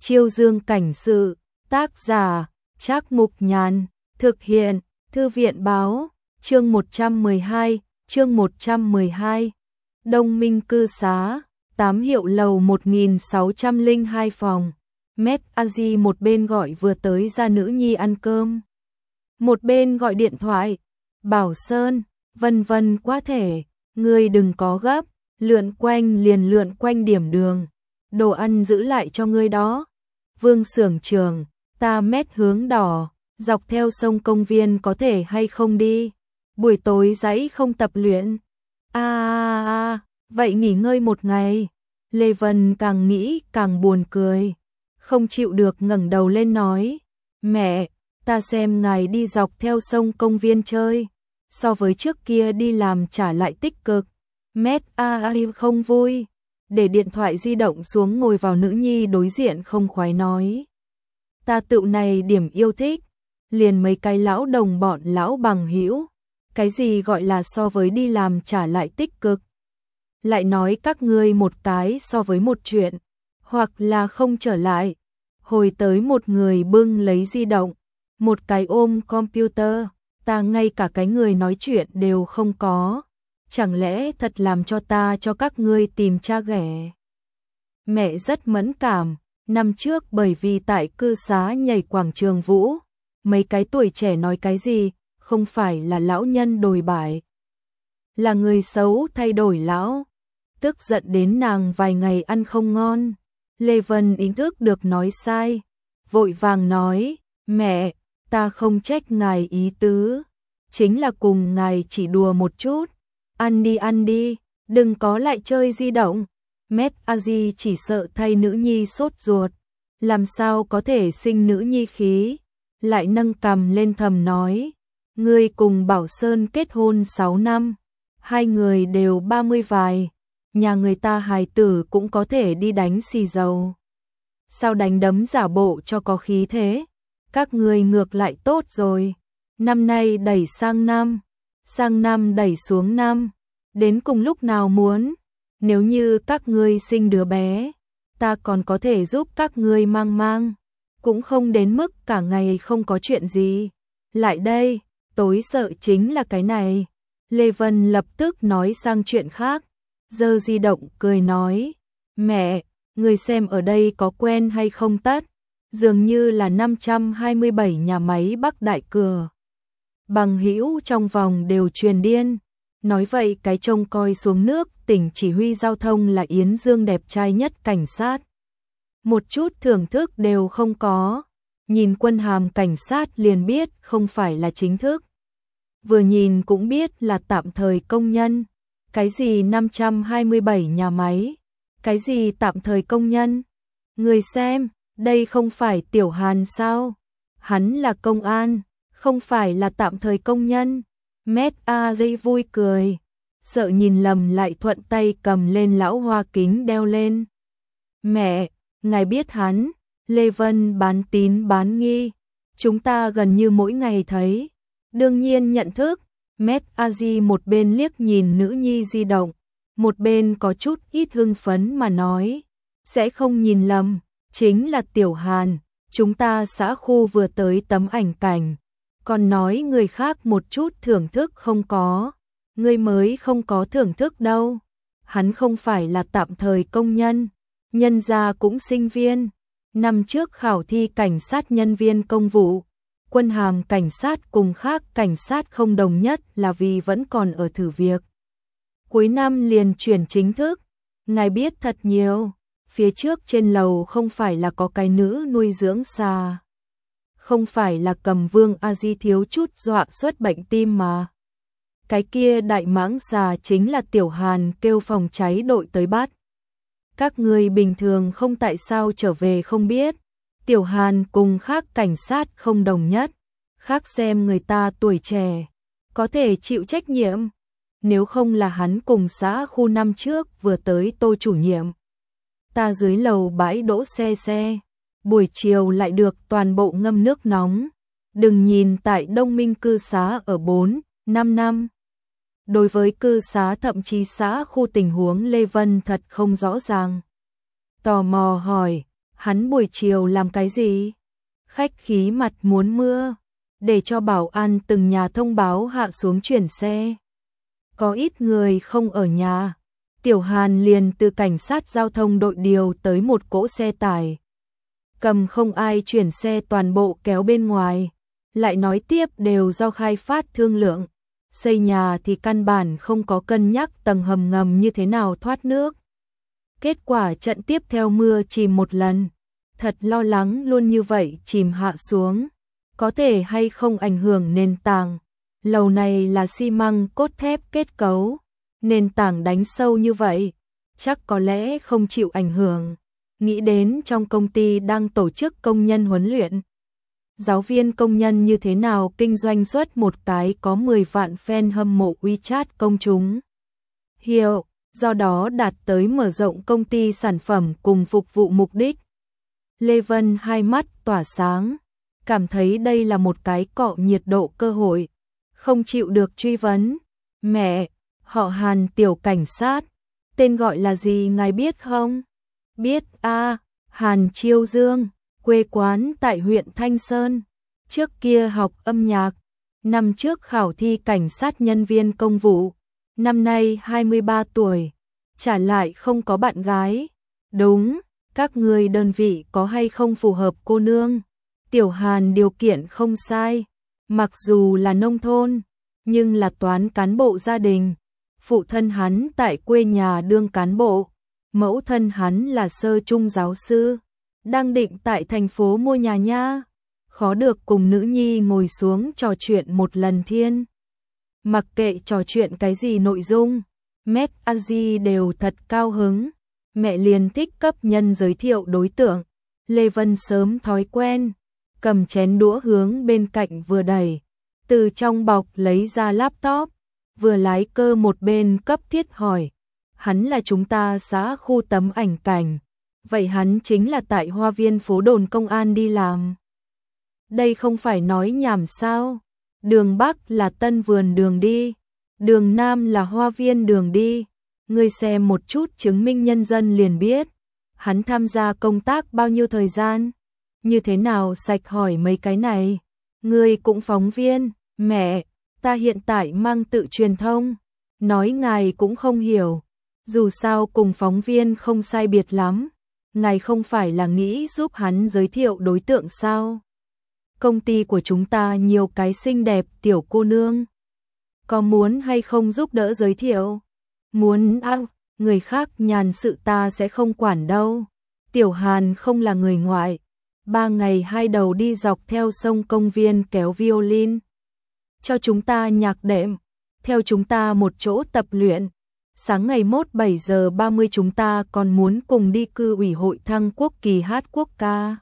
Chiêu dương cảnh sự, tác giả, Trác Mục Nhàn, thực hiện, Thư viện báo, chương 112, Đông Minh cư xá, 8 hiệu lầu 1602 phòng. Met Aji một bên gọi vừa tới ra nữ nhi ăn cơm, một bên gọi điện thoại, Bảo Sơn, vân vân quá thể, ngươi đừng có gấp, lượn quanh điểm đường, đồ ăn giữ lại cho ngươi đó. Vương xưởng trường, ta Met hướng đỏ, dọc theo sông công viên có thể hay không đi, buổi tối dãy không tập luyện. Vậy nghỉ ngơi một ngày. Lê Vân càng nghĩ càng buồn cười, không chịu được ngẩng đầu lên nói, mẹ, ta xem ngài đi dọc theo sông công viên chơi, so với trước kia đi làm trả lại tích cực. Met không vui, để điện thoại di động xuống ngồi vào nữ nhi đối diện không khoái nói, ta tự này điểm yêu thích, liền mấy cái lão đồng bọn lão bằng hữu, cái gì gọi là so với đi làm trả lại tích cực. Lại nói các ngươi một cái so với một chuyện, hoặc là không trở lại. Hồi tới một người bưng lấy di động, một cái ôm computer, ta ngay cả cái người nói chuyện đều không có. Chẳng lẽ thật làm cho ta cho các ngươi tìm cha ghẻ. Mẹ rất mẫn cảm, năm trước bởi vì tại cư xá nhảy quảng trường vũ, mấy cái tuổi trẻ nói cái gì, không phải là lão nhân đồi bại, là người xấu thay đổi lão. Tức giận đến nàng vài ngày ăn không ngon. Lê Vân ý thức được nói sai, vội vàng nói, mẹ, ta không trách ngài ý tứ, chính là cùng ngài chỉ đùa một chút, ăn đi, đừng có lại chơi di động. Met Aji chỉ sợ thay nữ nhi sốt ruột, làm sao có thể sinh nữ nhi khí, lại nâng cằm lên thầm nói, ngươi cùng Bảo Sơn kết hôn 6 năm, hai người đều 30 vài. Nhà người ta hài tử cũng có thể đi đánh xì dầu. Sao đánh đấm giả bộ cho có khí thế? Các người ngược lại tốt rồi. Năm nay đẩy sang năm đẩy xuống năm. Đến cùng lúc nào muốn? Nếu như các ngươi sinh đứa bé, ta còn có thể giúp các ngươi mang. Cũng không đến mức cả ngày không có chuyện gì. Lại đây, tối sợ chính là cái này. Lê Vân lập tức nói sang chuyện khác. Giơ di động cười nói, mẹ, người xem ở đây có quen hay không tất, dường như là 527 nhà máy Bắc Đại Cửa. Bằng hữu trong vòng đều truyền điên, nói vậy cái trông coi xuống nước tỉnh chỉ huy giao thông là Yến Dương đẹp trai nhất cảnh sát. Một chút thưởng thức đều không có, nhìn quân hàm cảnh sát liền biết không phải là chính thức. Vừa nhìn cũng biết là tạm thời công nhân. Cái gì 527 nhà máy? Cái gì tạm thời công nhân? Người xem, đây không phải Tiểu Hàn sao? Hắn là công an, không phải là tạm thời công nhân. Met Aji vui cười, sợ nhìn lầm lại thuận tay cầm lên lão hoa kính đeo lên. Mẹ, ngài biết hắn, Lê Vân bán tín bán nghi, chúng ta gần như mỗi ngày thấy, đương nhiên nhận thức. Met Aji một bên liếc nhìn nữ nhi di động, một bên có chút ít hưng phấn mà nói, sẽ không nhìn lầm, chính là Tiểu Hàn, chúng ta xã khu vừa tới tấm ảnh cảnh, còn nói người khác một chút thưởng thức không có, người mới không có thưởng thức đâu, hắn không phải là tạm thời công nhân, nhân gia cũng sinh viên, năm trước khảo thi cảnh sát nhân viên công vụ. Quân hàm cảnh sát cùng khác cảnh sát không đồng nhất là vì vẫn còn ở thử việc. Cuối năm liền chuyển chính thức, ngài biết thật nhiều, phía trước trên lầu không phải là có cái nữ nuôi dưỡng xà. Không phải là Cầm Vương Aji thiếu chút dọa xuất bệnh tim mà. Cái kia đại mãng xà chính là Tiểu Hàn kêu phòng cháy đội tới bắt. Các người bình thường không tại sao trở về không biết. Tiểu Hàn cùng khác cảnh sát không đồng nhất, khác xem người ta tuổi trẻ, có thể chịu trách nhiệm, nếu không là hắn cùng xã khu năm trước vừa tới Tô chủ nhiệm. Ta dưới lầu bãi đỗ xe, buổi chiều lại được toàn bộ ngâm nước nóng, đừng nhìn tại Đông Minh cư xá ở 4, 5 năm. Đối với cư xá thậm chí xã khu tình huống Lê Vân thật không rõ ràng. Tò mò hỏi, Hắn buổi chiều làm cái gì? Khách khí mặt muốn mưa, để cho bảo an từng nhà thông báo hạ xuống chuyển xe. Có ít người không ở nhà, Tiểu Hàn liền từ cảnh sát giao thông đội điều tới một cỗ xe tải. Cầm không ai chuyển xe toàn bộ kéo bên ngoài, lại nói tiếp đều do khai phát thương lượng. Xây nhà thì căn bản không có cân nhắc tầng hầm ngầm như thế nào thoát nước. Kết quả trận tiếp theo mưa chìm một lần, thật lo lắng luôn như vậy chìm hạ xuống. Có thể hay không ảnh hưởng nền tảng. Lầu này là xi măng cốt thép kết cấu, nền tảng đánh sâu như vậy, chắc có lẽ không chịu ảnh hưởng. Nghĩ đến trong công ty đang tổ chức công nhân huấn luyện. Giáo viên công nhân như thế nào kinh doanh suốt một cái có 10 vạn fan hâm mộ WeChat công chúng. Hiệu, do đó đạt tới mở rộng công ty sản phẩm cùng phục vụ mục đích. Lê Vân hai mắt tỏa sáng, cảm thấy đây là một cái cọ nhiệt độ cơ hội. Không chịu được truy vấn. Mẹ, họ Hàn tiểu cảnh sát, tên gọi là gì ngài biết không? Biết a, Hàn Chiêu Dương, quê quán tại huyện Thanh Sơn. Trước kia học âm nhạc, năm trước khảo thi cảnh sát nhân viên công vụ, năm nay 23 tuổi, trả lại không có bạn gái. Đúng, các người đơn vị có hay không phù hợp cô nương? Tiểu Hàn điều kiện không sai, mặc dù là nông thôn, nhưng là toán cán bộ gia đình. Phụ thân hắn tại quê nhà đương cán bộ, mẫu thân hắn là sơ trung giáo sư, đang định tại thành phố mua nhà nha. Khó được cùng nữ nhi ngồi xuống trò chuyện một lần thiên. Mặc kệ trò chuyện cái gì nội dung, Met Aji đều thật cao hứng. Mẹ liền thích cấp nhân giới thiệu đối tượng. Lê Vân sớm thói quen, cầm chén đũa hướng bên cạnh vừa đẩy, từ trong bọc lấy ra laptop, vừa lái cơ một bên cấp thiết hỏi. Hắn là chúng ta xã khu tấm ảnh cảnh, vậy hắn chính là tại Hoa Viên phố đồn công an đi làm. Đây không phải nói nhảm sao? Đường Bắc là Tân Vườn đường đi, đường Nam là Hoa Viên đường đi. Ngươi xem một chút chứng minh nhân dân liền biết. Hắn tham gia công tác bao nhiêu thời gian? Như thế nào sạch hỏi mấy cái này? Ngươi cũng phóng viên. Mẹ, ta hiện tại mang tự truyền thông. Nói ngài cũng không hiểu. Dù sao cùng phóng viên không sai biệt lắm. Ngài không phải là nghĩ giúp hắn giới thiệu đối tượng sao? Công ty của chúng ta nhiều cái xinh đẹp tiểu cô nương. Có muốn hay không giúp đỡ giới thiệu? Muốn à, người khác nhàn sự ta sẽ không quản đâu. Tiểu Hàn không là người ngoại. 3 ngày 2 đầu đi dọc theo sông công viên kéo violin. Cho chúng ta nhạc đệm. Theo chúng ta một chỗ tập luyện. Sáng ngày mốt 7 giờ 30 chúng ta còn muốn cùng đi cư ủy hội thăng quốc kỳ hát quốc ca.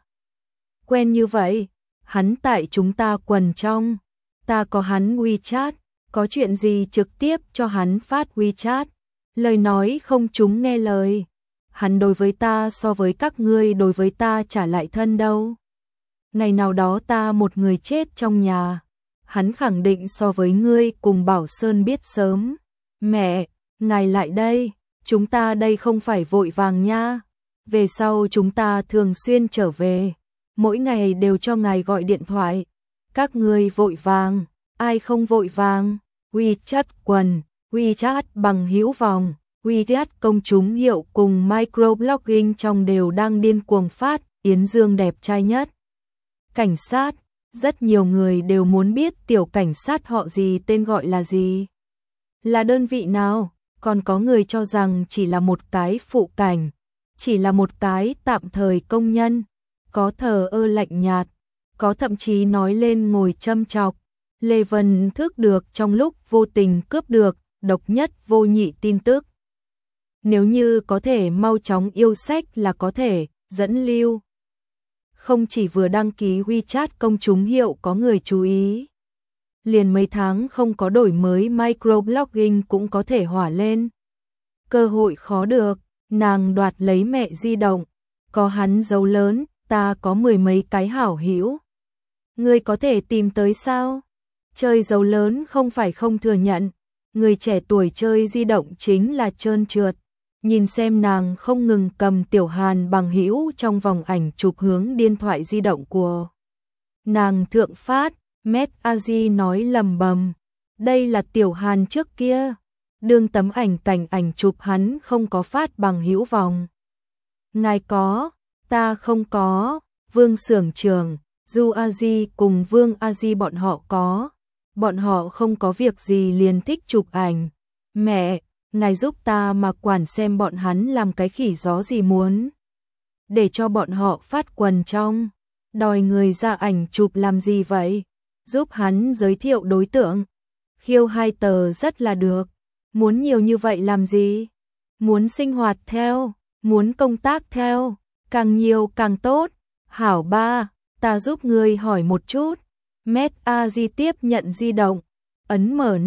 Quen như vậy, hắn tại chúng ta quần trong. Ta có hắn WeChat, có chuyện gì trực tiếp cho hắn phát WeChat. Lời nói không chúng nghe lời. Hắn đối với ta so với các ngươi đối với ta trả lại thân đâu. Ngày nào đó ta một người chết trong nhà, hắn khẳng định so với ngươi cùng Bảo Sơn biết sớm. Mẹ, ngài lại đây, chúng ta đây không phải vội vàng nha. Về sau chúng ta thường xuyên trở về, mỗi ngày đều cho ngài gọi điện thoại. Các ngươi vội vàng, ai không vội vàng? WeChat quần, WeChat bằng hữu vòng, WeChat công chúng hiệu cùng microblogging trong đều đang điên cuồng phát. Yến Dương đẹp trai nhất. Cảnh sát, rất nhiều người đều muốn biết tiểu cảnh sát họ gì, tên gọi là gì, là đơn vị nào. Còn có người cho rằng chỉ là một cái phụ cảnh, chỉ là một cái tạm thời công nhân. Có thờ ơ lạnh nhạt, có thậm chí nói lên ngồi châm chọc. Lê Vân thức được trong lúc vô tình cướp được độc nhất vô nhị tin tức. Nếu như có thể mau chóng yêu sách là có thể dẫn lưu. Không chỉ vừa đăng ký WeChat công chúng hiệu có người chú ý. Liền mấy tháng không có đổi mới microblogging cũng có thể hỏa lên. Cơ hội khó được, nàng đoạt lấy mẹ di động. Có hắn dấu lớn, ta có 10 mấy cái hảo hữu. Ngươi có thể tìm tới sao? Chơi dấu lớn không phải không thừa nhận. Người trẻ tuổi chơi di động chính là trơn trượt. nhìn xem nàng không ngừng cầm Tiểu Hàn bằng hữu trong vòng ảnh chụp hướng điện thoại di động của nàng thượng phát. Met Aji nói lầm bầm, đây là Tiểu Hàn trước kia, đương tấm ảnh chụp hắn không có phát bằng hữu vòng. Ngài có, ta không có. Vương xưởng trưởng, Du Aji cùng Vương Aji bọn họ có. Bọn họ không có việc gì liền thích chụp ảnh. Mẹ, ngài giúp ta mà quản xem bọn hắn làm cái khỉ gió gì muốn. Để cho bọn họ phát quần trong. Đòi người ra ảnh chụp làm gì vậy? Giúp hắn giới thiệu đối tượng. Khiêu 2 tờ rất là được. Muốn nhiều như vậy làm gì? Muốn sinh hoạt theo, muốn công tác theo, càng nhiều càng tốt. Hảo ba, ta giúp ngươi hỏi một chút. Met Aji tiếp nhận di động, ấn mở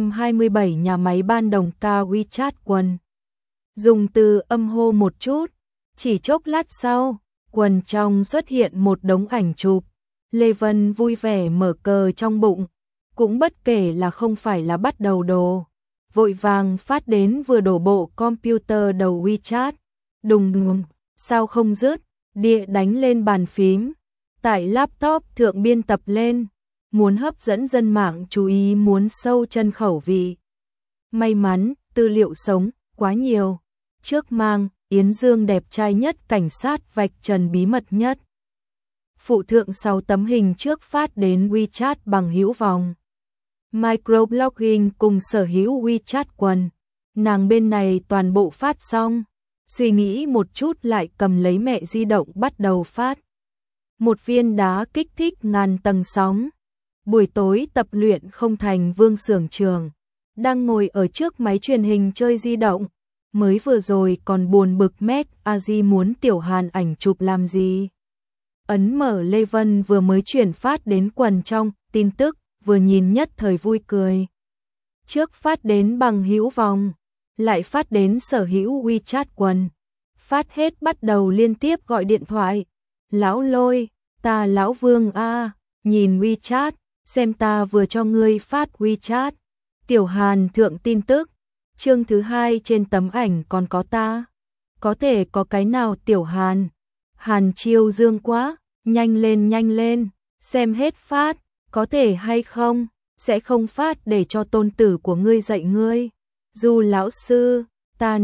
527 nhà máy ban đồng ca WeChat quần. Dùng từ âm hô một chút, chỉ chốc lát sau, quần trong xuất hiện một đống ảnh chụp. Lê Vân vui vẻ mở cờ trong bụng, cũng bất kể là không phải là bắt đầu đồ. Vội vàng phát đến vừa đổ bộ computer đầu WeChat. Đùng đùng, sao không dứt, địa đánh lên bàn phím. Tại laptop thượng biên tập lên, muốn hấp dẫn dân mạng chú ý, muốn sâu chân khẩu vị. May mắn, tư liệu sống, quá nhiều. Trước mang, Yến Dương đẹp trai nhất, cảnh sát vạch trần bí mật nhất. Phụ thượng 6 tấm hình trước phát đến WeChat bằng hữu vòng. Microblogging cùng sở hữu WeChat quần. Nàng bên này toàn bộ phát xong. Suy nghĩ một chút lại cầm lấy mẹ di động bắt đầu phát. Một viên đá kích thích ngàn tầng sóng. Buổi tối tập luyện không thành, Vương xưởng trưởng đang ngồi ở trước máy truyền hình chơi di động. Mới vừa rồi còn buồn bực Met Aji muốn Tiểu Hàn ảnh chụp làm gì. Ấn mở Lê Vân vừa mới chuyển phát đến quần trong, tin tức, vừa nhìn nhất thời vui cười. Trước phát đến bằng hữu vòng, lại phát đến sở hữu WeChat quần. Phát hết bắt đầu liên tiếp gọi điện thoại. Lão Lôi, ta lão Vương a, nhìn WeChat, xem ta vừa cho ngươi phát WeChat. Tiểu Hàn thượng tin tức, chương thứ 2 trên tấm ảnh còn có ta. Có thể có cái nào Tiểu Hàn? Hàn Chiêu Dương quá, nhanh lên, xem hết phát, có thể hay không? Sẽ không phát để cho tôn tử của ngươi dạy ngươi. Du lão sư, ta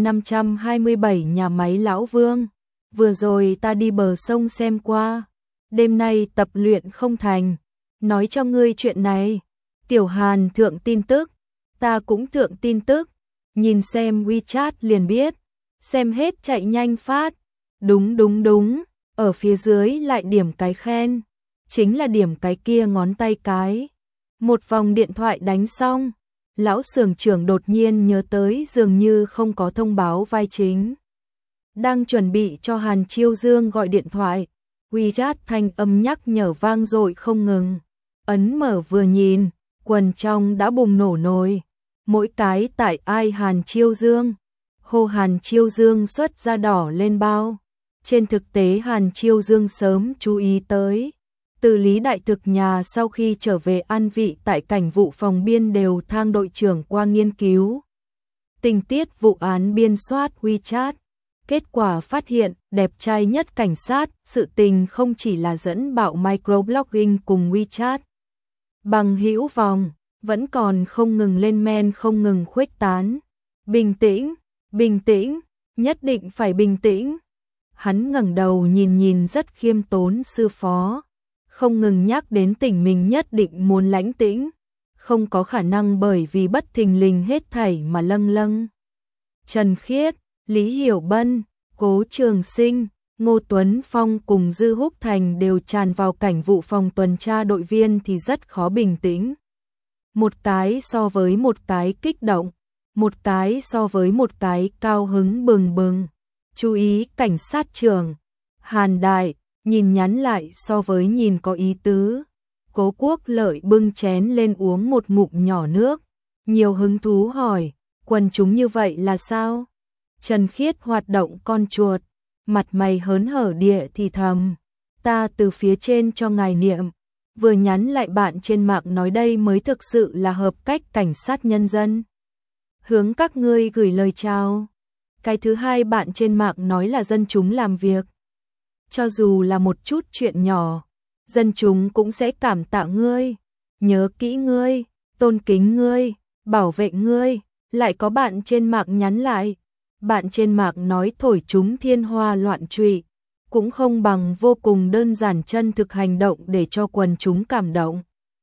527 nhà máy lão Vương. Vừa rồi ta đi bờ sông xem qua. Đêm nay tập luyện không thành. Nói cho ngươi chuyện này. Tiểu Hàn thượng tin tức. Ta cũng thượng tin tức. Nhìn xem WeChat liền biết. Xem hết chạy nhanh phát. Đúng. Ở phía dưới lại điểm cái khen. Chính là điểm cái kia ngón tay cái. Một vòng điện thoại đánh xong. Lão xưởng trưởng đột nhiên nhớ tới dường như không có thông báo vai chính. Đang chuẩn bị cho Hàn Chiêu Dương gọi điện thoại. WeChat thanh âm nhắc nhở vang dội không ngừng. Ấn mở vừa nhìn, quần trong đã bùng nổ nồi. Mỗi cái tại ai Hàn Chiêu Dương. Hô Hàn Chiêu Dương xuất ra đỏ lên bao. Trên thực tế Hàn Chiêu Dương sớm chú ý tới. Từ Lý Đại Thực nhà sau khi trở về an vị tại cảnh vụ phòng biên đều thang đội trưởng qua nghiên cứu. Tình tiết vụ án biên soát WeChat. Kết quả phát hiện đẹp trai nhất cảnh sát, sự tình không chỉ là dẫn bạo microblogging cùng WeChat. Bằng hữu vòng, vẫn còn không ngừng lên men, không ngừng khuếch tán. Bình tĩnh, nhất định phải bình tĩnh. Hắn ngẩng đầu nhìn rất khiêm tốn sư phó. Không ngừng nhắc đến tỉnh mình nhất định muốn lãnh tĩnh. Không có khả năng bởi vì bất thình lình hết thảy mà lâng. Trần Khiết, Lý Hiểu Bân, Cố Trường Sinh, Ngô Tuấn Phong cùng Dư Húc Thành đều tràn vào cảnh vụ phòng tuần tra, đội viên thì rất khó bình tĩnh. Một cái so với một cái kích động, một cái so với một cái cao hứng bừng. Chú ý cảnh sát trưởng, Hàn Đại, nhìn nhắn lại so với nhìn có ý tứ. Cố Quốc Lợi bưng chén lên uống một ngụm nhỏ nước, nhiều hứng thú hỏi, quần chúng như vậy là sao? Trần Khiết hoạt động con chuột, mặt mày hớn hở địa thì thầm, ta từ phía trên cho ngài niệm, vừa nhắn lại bạn trên mạng nói đây mới thực sự là hợp cách cảnh sát nhân dân. Hướng các ngươi gửi lời chào. Cái thứ hai bạn trên mạng nói là dân chúng làm việc. Cho dù là một chút chuyện nhỏ, dân chúng cũng sẽ cảm tạ ngươi, nhớ kỹ ngươi, tôn kính ngươi, bảo vệ ngươi. Lại có bạn trên mạng nhắn lại, bạn trên mạng nói thổi chúng thiên hoa loạn trụy, cũng không bằng vô cùng đơn giản chân thực hành động để cho quần chúng cảm động.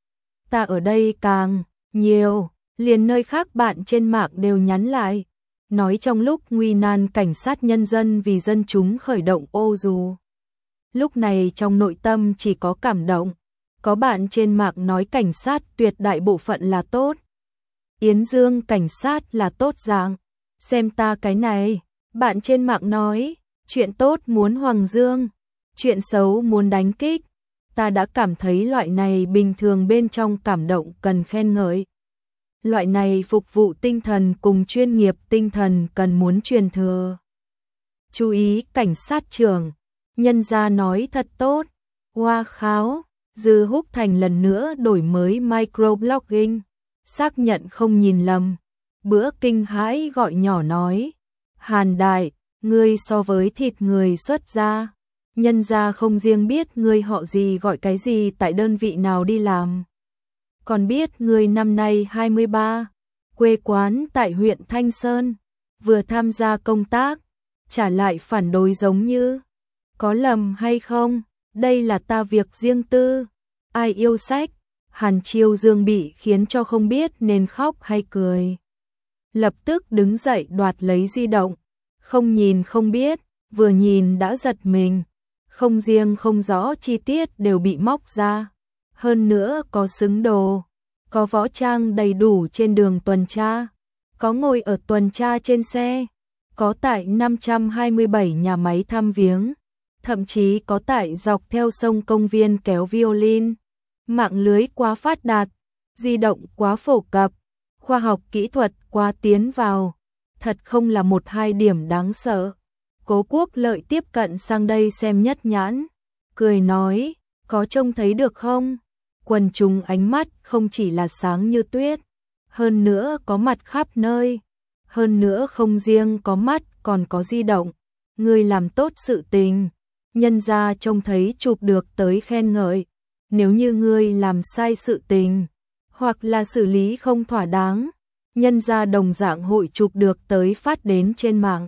Ta ở đây càng nhiều, liền nơi khác bạn trên mạng đều nhắn lại, nói trong lúc nguy nan cảnh sát nhân dân vì dân chúng khởi động ô dù. Lúc này trong nội tâm chỉ có cảm động, có bạn trên mạng nói cảnh sát tuyệt đại bộ phận là tốt. Yến Dương cảnh sát là tốt dạng, xem ta cái này, bạn trên mạng nói, chuyện tốt muốn Hoàng Dương, chuyện xấu muốn đánh kích. Ta đã cảm thấy loại này bình thường bên trong cảm động cần khen ngợi. Loại này phục vụ tinh thần cùng chuyên nghiệp tinh thần cần muốn truyền thừa. Chú ý cảnh sát trưởng, nhân gia nói thật tốt. Hoa kháo, Dư Húc Thành lần nữa đổi mới microblogging, xác nhận không nhìn lầm. Bữa kinh hãi gọi nhỏ nói, Hàn Đại, ngươi so với thịt người xuất gia, nhân gia không riêng biết ngươi họ gì gọi cái gì tại đơn vị nào đi làm. Còn biết ngươi năm nay 23, quê quán tại huyện Thanh Sơn, vừa tham gia công tác, trả lại phản đối giống như, có lầm hay không, đây là ta việc riêng tư, ai yêu sách. Hàn Chiêu Dương bị khiến cho không biết nên khóc hay cười. Lập tức đứng dậy đoạt lấy di động, không nhìn không biết, vừa nhìn đã giật mình, không riêng không rõ chi tiết đều bị móc ra, hơn nữa có xứng đồ, có võ trang đầy đủ trên đường tuần tra, có ngồi ở tuần tra trên xe, có tại 527 nhà máy thăm viếng, thậm chí có tại dọc theo sông công viên kéo violin. Mạng lưới quá phát đạt, di động quá phổ cập, khoa học kỹ thuật quá tiến vào, thật không là một hai điểm đáng sợ. Cố Quốc Lợi tiếp cận sang đây xem nhất nhãn, cười nói, có trông thấy được không? Quần chúng ánh mắt không chỉ là sáng như tuyết, hơn nữa có mặt khắp nơi, hơn nữa không riêng có mắt còn có di động. Ngươi làm tốt sự tình, nhân gia trông thấy chụp được tới khen ngợi. Nếu như ngươi làm sai sự tình, hoặc là xử lý không thỏa đáng, nhân gia đồng dạng hội chụp được tới phát đến trên mạng.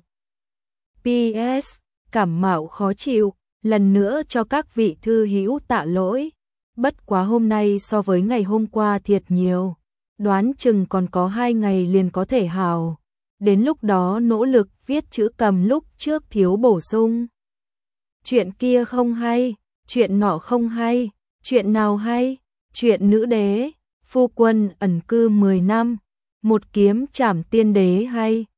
PS, cảm mạo khó chịu, lần nữa cho các vị thư hữu tạ lỗi. Bất quá hôm nay so với ngày hôm qua thiệt nhiều, đoán chừng còn có 2 ngày liền có thể hào. Đến lúc đó nỗ lực viết chữ cầm lúc trước thiếu bổ sung. Chuyện kia không hay, chuyện nọ không hay. Chuyện nào hay? Chuyện nữ đế, phu quân ẩn cư 10 năm, một kiếm trảm tiên đế hay?